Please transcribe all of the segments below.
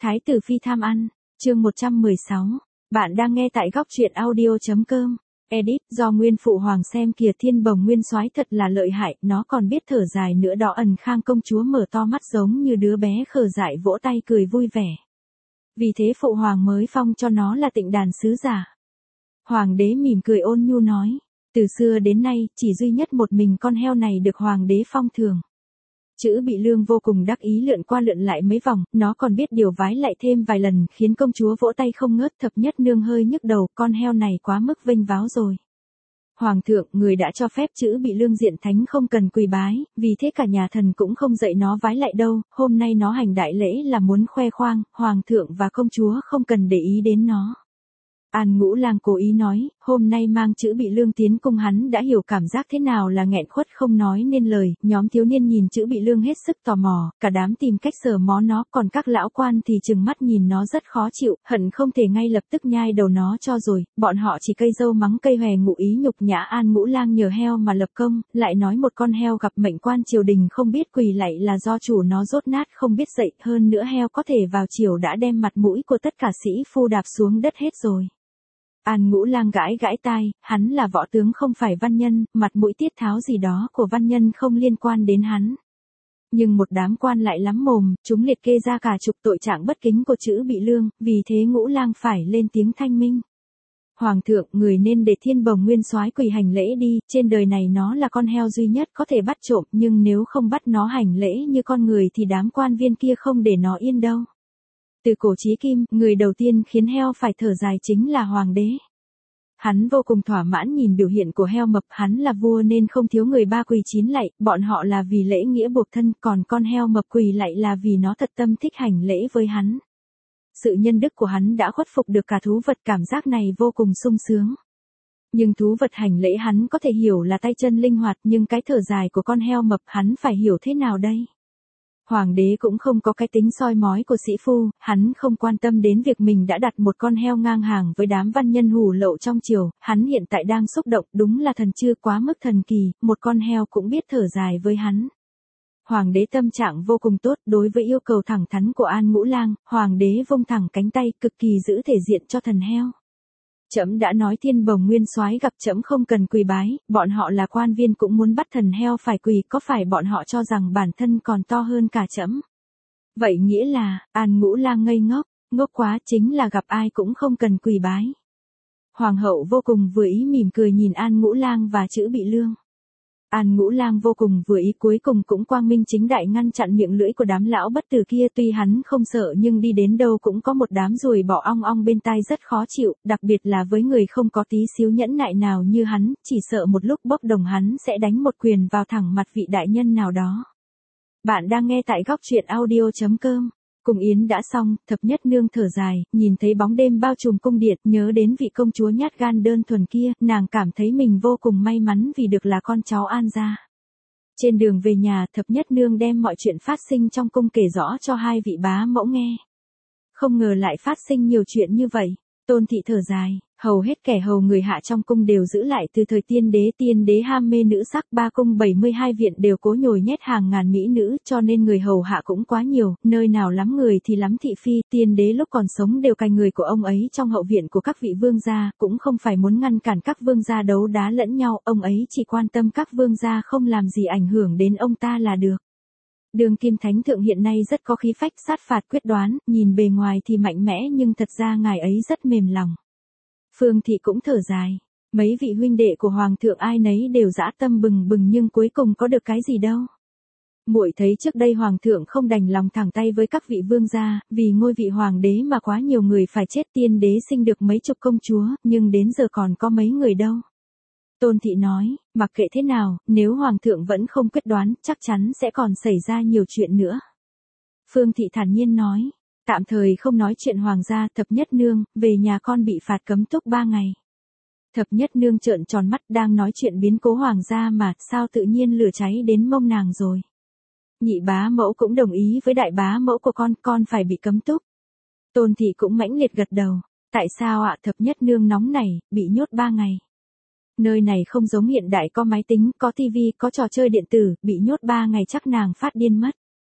Thái tử phi tham ăn, chương 116. Bạn đang nghe tại góc truyện audio.com. Edit do nguyên phụ hoàng xem kìa, Thiên Bồng nguyên soái thật là lợi hại, nó còn biết thở dài nữa đó. Ẩn Khang công chúa mở to mắt giống như đứa bé khờ dại, vỗ tay cười vui vẻ. Vì thế phụ hoàng mới phong cho nó là Tịnh Đàn sứ giả. Hoàng đế mỉm cười ôn nhu nói, từ xưa đến nay chỉ duy nhất một mình con heo này được hoàng đế phong thưởng. Chữ Bị Lương vô cùng đắc ý, lượn qua lượn lại mấy vòng, nó còn biết điều vái lại thêm vài lần, khiến công chúa vỗ tay không ngớt. Thập nhất nương hơi nhức đầu, con heo này quá mức vênh váo rồi. Hoàng thượng, người đã cho phép Chữ Bị Lương diện thánh không cần quỳ bái, vì thế cả nhà thần cũng không dạy nó vái lại đâu, hôm nay nó hành đại lễ là muốn khoe khoang, hoàng thượng và công chúa không cần để ý đến nó. An Ngũ Lang cố ý nói, hôm nay mang Chữ Bị Lương tiến cung hắn đã hiểu cảm giác thế nào là nghẹn khuất không nói nên lời. Nhóm thiếu niên nhìn Chữ Bị Lương hết sức tò mò, cả đám tìm cách sờ mó nó, còn các lão quan thì trừng mắt nhìn nó rất khó chịu, hận không thể ngay lập tức nhai đầu nó cho rồi. Bọn họ chỉ cây dâu mắng cây hòe, ngụ ý nhục nhã An Ngũ Lang nhờ heo mà lập công, lại nói một con heo gặp mệnh quan triều đình không biết quỳ lạy là do chủ nó dốt nát không biết dậy, hơn nữa heo có thể vào triều đã đem mặt mũi của tất cả sĩ phu đạp xuống đất hết rồi. An Ngũ Lang gãi gãi tai, hắn là võ tướng không phải văn nhân, mặt mũi tiết tháo gì đó của văn nhân không liên quan đến hắn. Nhưng một đám quan lại lắm mồm, chúng liệt kê ra cả chục tội trạng bất kính của Chữ Bị Lương, vì thế Ngũ Lang phải lên tiếng thanh minh. Hoàng thượng, người nên để Thiên Bồng nguyên soái quỳ hành lễ đi, trên đời này nó là con heo duy nhất có thể bắt trộm, nhưng nếu không bắt nó hành lễ như con người thì đám quan viên kia không để nó yên đâu. Từ cổ chí kim, người đầu tiên khiến heo phải thở dài chính là hoàng đế. Hắn vô cùng thỏa mãn nhìn biểu hiện của heo mập, hắn là vua nên không thiếu người ba quỳ chín lạy, bọn họ là vì lễ nghĩa buộc thân, còn con heo mập quỳ lạy là vì nó thật tâm thích hành lễ với hắn. Sự nhân đức của hắn đã khuất phục được cả thú vật, cảm giác này vô cùng sung sướng. Nhưng thú vật hành lễ hắn có thể hiểu là tay chân linh hoạt, nhưng cái thở dài của con heo mập hắn phải hiểu thế nào đây? Hoàng đế cũng không có cái tính soi mói của sĩ phu, hắn không quan tâm đến việc mình đã đặt một con heo ngang hàng với đám văn nhân hủ lậu trong triều, hắn hiện tại đang xúc động, đúng là thần chưa quá mức thần kỳ, một con heo cũng biết thở dài với hắn. Hoàng đế tâm trạng vô cùng tốt, đối với yêu cầu thẳng thắn của An Ngũ Lang, hoàng đế vung thẳng cánh tay, cực kỳ giữ thể diện cho thần heo. Trẫm đã nói Thiên Bồng nguyên soái gặp trẫm không cần quỳ bái, bọn họ là quan viên cũng muốn bắt thần heo phải quỳ, có phải bọn họ cho rằng bản thân còn to hơn cả trẫm? Vậy nghĩa là, An Ngũ Lang ngây ngốc, ngốc quá, chính là gặp ai cũng không cần quỳ bái. Hoàng hậu vô cùng vừa ý mỉm cười nhìn An Ngũ Lang và Chữ Bị Lương. An Ngũ Lang vô cùng vừa ý, cuối cùng cũng quang minh chính đại ngăn chặn miệng lưỡi của đám lão bất tử kia, tuy hắn không sợ nhưng đi đến đâu cũng có một đám ruồi bọ ong ong bên tai rất khó chịu, đặc biệt là với người không có tí xíu nhẫn nại nào như hắn, chỉ sợ một lúc bốc đồng hắn sẽ đánh một quyền vào thẳng mặt vị đại nhân nào đó. Bạn đang nghe tại góc truyện audio.com. Cung yến đã xong, thập nhất nương thở dài, nhìn thấy bóng đêm bao trùm cung điện, nhớ đến vị công chúa nhát gan đơn thuần kia, nàng cảm thấy mình vô cùng may mắn vì được là con cháu An gia. Trên đường về nhà, thập nhất nương đem mọi chuyện phát sinh trong cung kể rõ cho hai vị bá mẫu nghe. Không ngờ lại phát sinh nhiều chuyện như vậy. Tôn thị thở dài, hầu hết kẻ hầu người hạ trong cung đều giữ lại từ thời tiên đế ham mê nữ sắc, ba cung 72 viện đều cố nhồi nhét hàng ngàn mỹ nữ, cho nên người hầu hạ cũng quá nhiều, nơi nào lắm người thì lắm thị phi, tiên đế lúc còn sống đều cài người của ông ấy trong hậu viện của các vị vương gia, cũng không phải muốn ngăn cản các vương gia đấu đá lẫn nhau, ông ấy chỉ quan tâm các vương gia không làm gì ảnh hưởng đến ông ta là được. Đương kim thánh thượng hiện nay rất có khí phách, sát phạt quyết đoán, nhìn bề ngoài thì mạnh mẽ nhưng thật ra ngài ấy rất mềm lòng. Phương thị cũng thở dài, mấy vị huynh đệ của hoàng thượng ai nấy đều dã tâm bừng bừng nhưng cuối cùng có được cái gì đâu. Muội thấy trước đây hoàng thượng không đành lòng thẳng tay với các vị vương gia, vì ngôi vị hoàng đế mà quá nhiều người phải chết, tiên đế sinh được mấy chục công chúa, nhưng đến giờ còn có mấy người đâu. Tôn thị nói, mặc kệ thế nào, nếu hoàng thượng vẫn không quyết đoán, chắc chắn sẽ còn xảy ra nhiều chuyện nữa. Phương thị thản nhiên nói, tạm thời không nói chuyện hoàng gia. Thập nhất nương, về nhà con bị phạt cấm túc 3 ngày. Thập nhất nương trợn tròn mắt, đang nói chuyện biến cố hoàng gia mà, sao tự nhiên lửa cháy đến mông nàng rồi. Nhị bá mẫu cũng đồng ý với đại bá mẫu của con phải bị cấm túc. Tôn thị cũng mãnh liệt gật đầu, tại sao ạ? Thập nhất nương nóng nảy, bị nhốt 3 ngày. Nơi này không giống hiện đại, có máy tính, có tivi, có trò chơi điện tử, bị nhốt 3 ngày chắc nàng phát điên mất.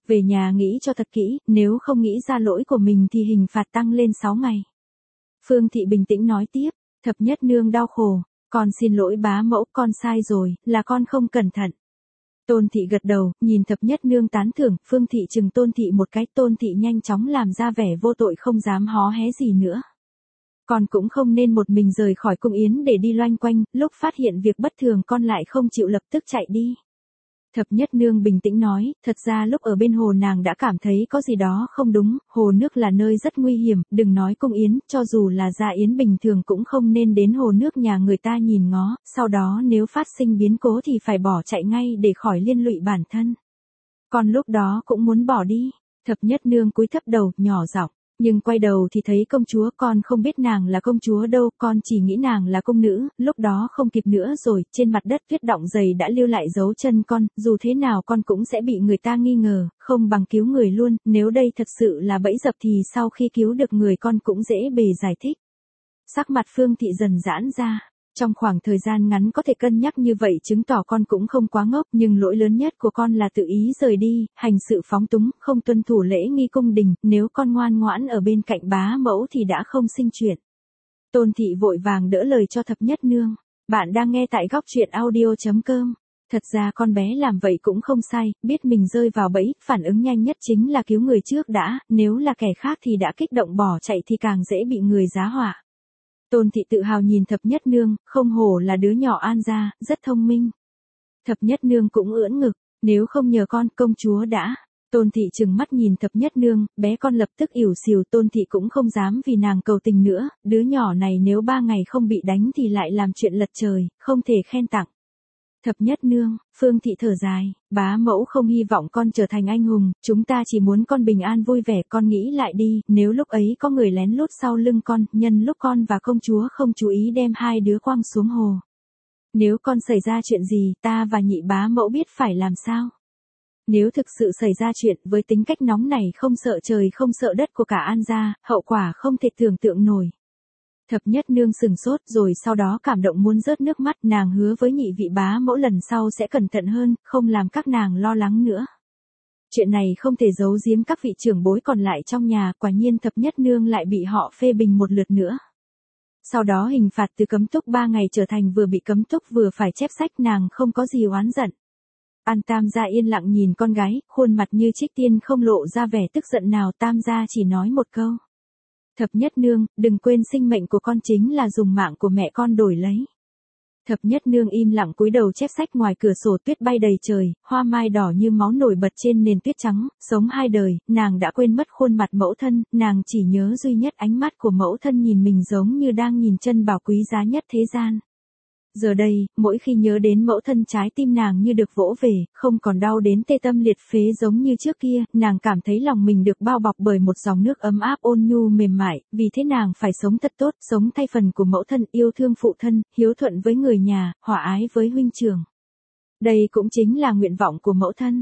Về nhà nghĩ cho thật kỹ, nếu không nghĩ ra lỗi của mình thì hình phạt tăng lên 6 ngày. Phương Thị bình tĩnh nói tiếp, Thập Nhất Nương đau khổ, con xin lỗi bá mẫu, con sai rồi, là con không cẩn thận. Tôn Thị gật đầu, nhìn Thập Nhất Nương tán thưởng, Phương Thị chừng Tôn Thị một cái, Tôn Thị nhanh chóng làm ra vẻ vô tội không dám hó hé gì nữa. Con cũng không nên một mình rời khỏi cung yến để đi loanh quanh, lúc phát hiện việc bất thường con lại không chịu lập tức chạy đi. Thập Nhất Nương bình tĩnh nói, thật ra lúc ở bên hồ nàng đã cảm thấy có gì đó không đúng, hồ nước là nơi rất nguy hiểm, đừng nói cung yến, cho dù là gia yến bình thường cũng không nên đến hồ nước nhà người ta nhìn ngó, sau đó nếu phát sinh biến cố thì phải bỏ chạy ngay để khỏi liên lụy bản thân. Con lúc đó cũng muốn bỏ đi, Thập Nhất Nương cúi thấp đầu, nhỏ giọng. Nhưng quay đầu thì thấy công chúa, con không biết nàng là công chúa đâu, con chỉ nghĩ nàng là cung nữ, lúc đó không kịp nữa rồi, trên mặt đất tuyết đọng dày đã lưu lại dấu chân con, dù thế nào con cũng sẽ bị người ta nghi ngờ, không bằng cứu người luôn, nếu đây thật sự là bẫy dập thì sau khi cứu được người con cũng dễ bề giải thích. Sắc mặt Phương Thị dần giãn ra. Trong khoảng thời gian ngắn có thể cân nhắc như vậy chứng tỏ con cũng không quá ngốc, nhưng lỗi lớn nhất của con là tự ý rời đi, hành sự phóng túng, không tuân thủ lễ nghi cung đình, nếu con ngoan ngoãn ở bên cạnh bá mẫu thì đã không sinh chuyện. Tôn Thị vội vàng đỡ lời cho Thập Nhất Nương. Bạn đang nghe tại góc truyện audio.com. Thật ra con bé làm vậy cũng không sai, biết mình rơi vào bẫy, phản ứng nhanh nhất chính là cứu người trước đã, nếu là kẻ khác thì đã kích động bỏ chạy thì càng dễ bị người giá họa. Tôn Thị tự hào nhìn Thập Nhất Nương, không hổ là đứa nhỏ An gia, rất thông minh. Thập Nhất Nương cũng ưỡn ngực, nếu không nhờ con, công chúa đã. Tôn Thị trừng mắt nhìn Thập Nhất Nương, bé con lập tức ỉu xìu, Tôn Thị cũng không dám vì nàng cầu tình nữa, đứa nhỏ này nếu 3 ngày không bị đánh thì lại làm chuyện lật trời, không thể khen tặng. Thập Nhất Nương, Phương Thị thở dài, bá mẫu không hy vọng con trở thành anh hùng, chúng ta chỉ muốn con bình an vui vẻ, con nghĩ lại đi, nếu lúc ấy có người lén lút sau lưng con, nhân lúc con và công chúa không chú ý đem hai đứa quăng xuống hồ. Nếu con xảy ra chuyện gì, ta và nhị bá mẫu biết phải làm sao? Nếu thực sự xảy ra chuyện, với tính cách nóng này không sợ trời không sợ đất của cả An gia, hậu quả không thể tưởng tượng nổi. Thập Nhất Nương sừng sốt rồi sau đó cảm động muốn rớt nước mắt, nàng hứa với nhị vị bá mẫu lần sau sẽ cẩn thận hơn, không làm các nàng lo lắng nữa. Chuyện này không thể giấu giếm các vị trưởng bối còn lại trong nhà, quả nhiên Thập Nhất Nương lại bị họ phê bình một lượt nữa. Sau đó hình phạt từ cấm túc 3 ngày trở thành vừa bị cấm túc vừa phải chép sách, nàng không có gì oán giận. An Tam gia yên lặng nhìn con gái, khuôn mặt như Trích Tiên không lộ ra vẻ tức giận nào, Tam gia chỉ nói một câu. Thập Nhất Nương, đừng quên sinh mệnh của con chính là dùng mạng của mẹ con đổi lấy. Thập Nhất Nương im lặng cúi đầu chép sách, ngoài cửa sổ tuyết bay đầy trời, hoa mai đỏ như máu nổi bật trên nền tuyết trắng, sống 2 đời, nàng đã quên mất khuôn mặt mẫu thân, nàng chỉ nhớ duy nhất ánh mắt của mẫu thân nhìn mình giống như đang nhìn chân bảo quý giá nhất thế gian. Giờ đây, mỗi khi nhớ đến mẫu thân trái tim nàng như được vỗ về, không còn đau đến tê tâm liệt phế giống như trước kia, nàng cảm thấy lòng mình được bao bọc bởi một dòng nước ấm áp ôn nhu mềm mại, vì thế nàng phải sống thật tốt, sống thay phần của mẫu thân, yêu thương phụ thân, hiếu thuận với người nhà, hòa ái với huynh trưởng. Đây cũng chính là nguyện vọng của mẫu thân.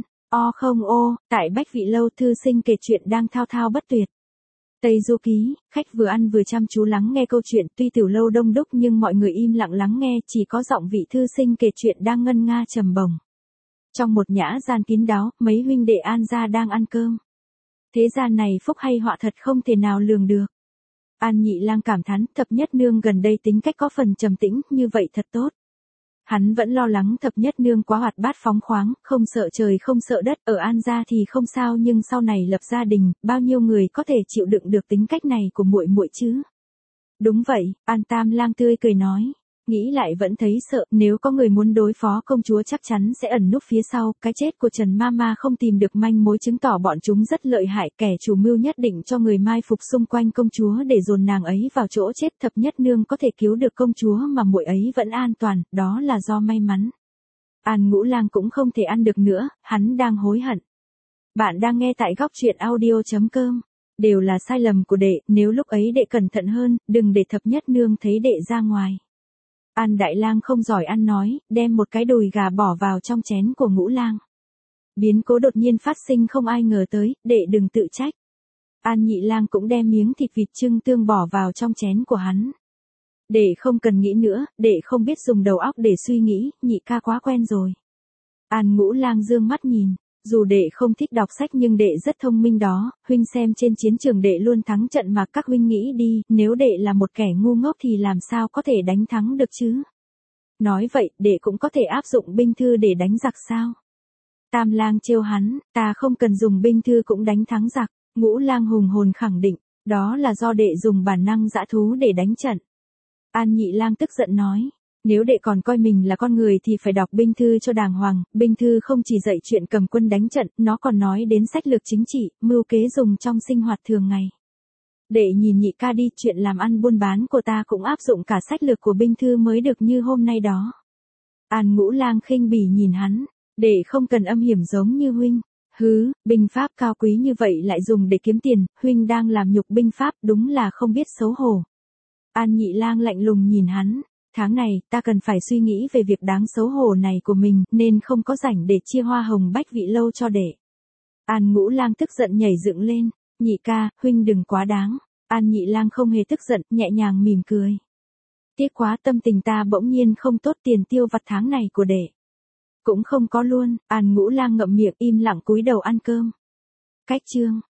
Tại Bách Vị Lâu thư sinh kể chuyện đang thao thao bất tuyệt. Tây Du Ký, khách vừa ăn vừa chăm chú lắng nghe câu chuyện, tuy tiểu lâu đông đúc nhưng mọi người im lặng lắng nghe, chỉ có giọng vị thư sinh kể chuyện đang ngân nga trầm bổng. Trong một nhã gian kín đáo, mấy huynh đệ An gia đang ăn cơm. Thế gian này phúc hay họa thật không thể nào lường được. An Nhị Lang cảm thán, Thập Nhất Nương gần đây tính cách có phần trầm tĩnh, như vậy thật tốt. Hắn vẫn lo lắng Thập Nhất Nương quá hoạt bát phóng khoáng, không sợ trời không sợ đất, ở An gia thì không sao nhưng sau này lập gia đình, bao nhiêu người có thể chịu đựng được tính cách này của muội muội chứ? Đúng vậy, An Tam Lang tươi cười nói. Nghĩ lại vẫn thấy sợ, nếu có người muốn đối phó công chúa chắc chắn sẽ ẩn núp phía sau, cái chết của Trần Mama không tìm được manh mối chứng tỏ bọn chúng rất lợi hại, kẻ chủ mưu nhất định cho người mai phục xung quanh công chúa để dồn nàng ấy vào chỗ chết. Thập Nhất Nương có thể cứu được công chúa mà muội ấy vẫn an toàn, đó là do may mắn. An Ngũ Lang cũng không thể ăn được nữa, hắn đang hối hận. Bạn đang nghe tại góc truyện audio.com. Đều là sai lầm của đệ, nếu lúc ấy đệ cẩn thận hơn, đừng để Thập Nhất Nương thấy đệ ra ngoài. An Đại Lang không giỏi ăn nói, đem một cái đùi gà bỏ vào trong chén của Ngũ Lang. Biến cố đột nhiên phát sinh không ai ngờ tới, đệ đừng tự trách. An Nhị Lang cũng đem miếng thịt vịt trưng tương bỏ vào trong chén của hắn. Đệ không cần nghĩ nữa, đệ không biết dùng đầu óc để suy nghĩ, nhị ca quá quen rồi. An Ngũ Lang dương mắt nhìn, Dù đệ không thích đọc sách nhưng đệ rất thông minh đó, huynh xem trên chiến trường đệ luôn thắng trận mà các huynh nghĩ đi, nếu đệ là một kẻ ngu ngốc thì làm sao có thể đánh thắng được chứ? Nói vậy, đệ cũng có thể áp dụng binh thư để đánh giặc sao? Tam lang trêu hắn, ta không cần dùng binh thư cũng đánh thắng giặc. Ngũ lang hùng hồn khẳng định, đó là do đệ dùng bản năng dã thú để đánh trận. An Nhị lang tức giận nói, nếu đệ còn coi mình là con người thì phải đọc binh thư cho đàng hoàng, binh thư không chỉ dạy chuyện cầm quân đánh trận, nó còn nói đến sách lược chính trị, mưu kế dùng trong sinh hoạt thường ngày. Đệ nhìn nhị ca đi, chuyện làm ăn buôn bán của ta cũng áp dụng cả sách lược của binh thư mới được như hôm nay đó. An Ngũ lang khinh bỉ nhìn hắn, đệ không cần âm hiểm giống như huynh. Hứ, binh pháp cao quý như vậy lại dùng để kiếm tiền, huynh đang làm nhục binh pháp, đúng là không biết xấu hổ. An Nhị lang lạnh lùng nhìn hắn, tháng này, ta cần phải suy nghĩ về việc đáng xấu hổ này của mình, nên không có rảnh để chia hoa hồng bách vị lâu cho đệ. An Ngũ lang tức giận nhảy dựng lên, nhị ca, huynh đừng quá đáng. An Nhị lang không hề tức giận, nhẹ nhàng mỉm cười. Tiếc quá, tâm tình ta bỗng nhiên không tốt, tiền tiêu vặt tháng này của đệ cũng không có luôn. An Ngũ lang ngậm miệng im lặng cúi đầu ăn cơm. Cách chương